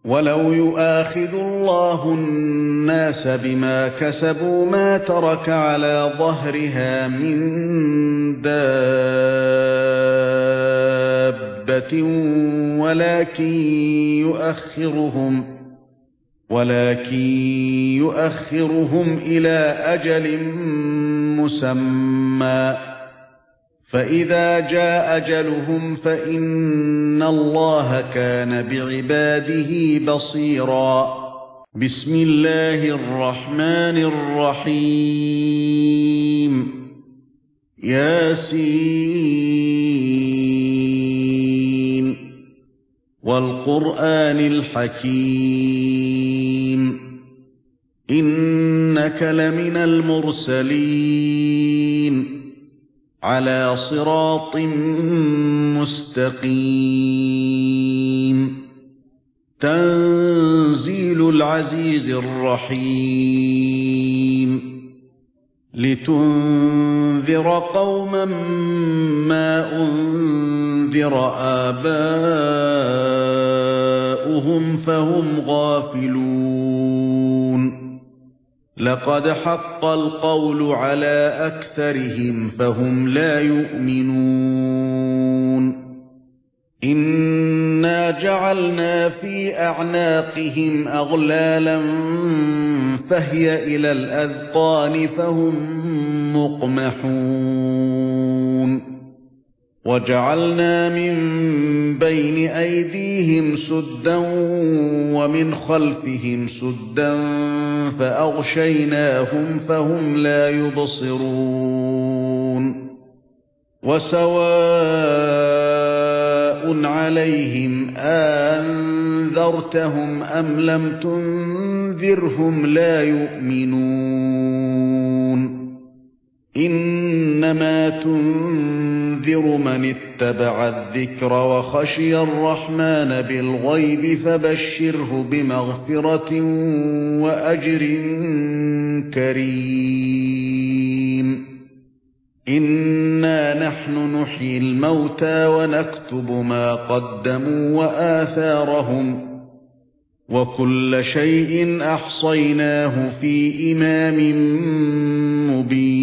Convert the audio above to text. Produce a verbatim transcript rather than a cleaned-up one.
وَلَوْ يُؤَاخِذُ اللَّهُ النَّاسَ بِمَا كَسَبُوا مَا تَرَكَ عَلَى ظَهْرِهَا مِن دَابَّةٍ وَلَكِن يُؤَخِّرُهُمْ ولكن يؤخرهم إلى أجل مسمى فإذا جاء أجلهم فإن الله كان بعباده بصيرا. بسم الله الرحمن الرحيم. ياسين والقرآن الحكيم إنك لمن المرسلين على صراط مستقيم. تنزيل العزيز الرحيم لتنذر قوما ما أنذر آباؤهم فهم غافلون. لقد حق القول على أكثرهم فهم لا يؤمنون. إنا جعلنا في أعناقهم أغلالا فهي إلى الأذقان فهم مقمحون. وجعلنا من بين أيديهم سدا ومن خلفهم سدا فأغشيناهم فهم لا يبصرون. وسواء عليهم أنذرتهم أم لم تنذرهم لا يؤمنون. إنما تنذر من اتبع الذكر وخشي الرحمن بالغيب فبشره بمغفرة وأجر كريم. إنا نحن نحيي الموتى ونكتب ما قدموا وآثارهم وكل شيء أحصيناه في إمام مبين.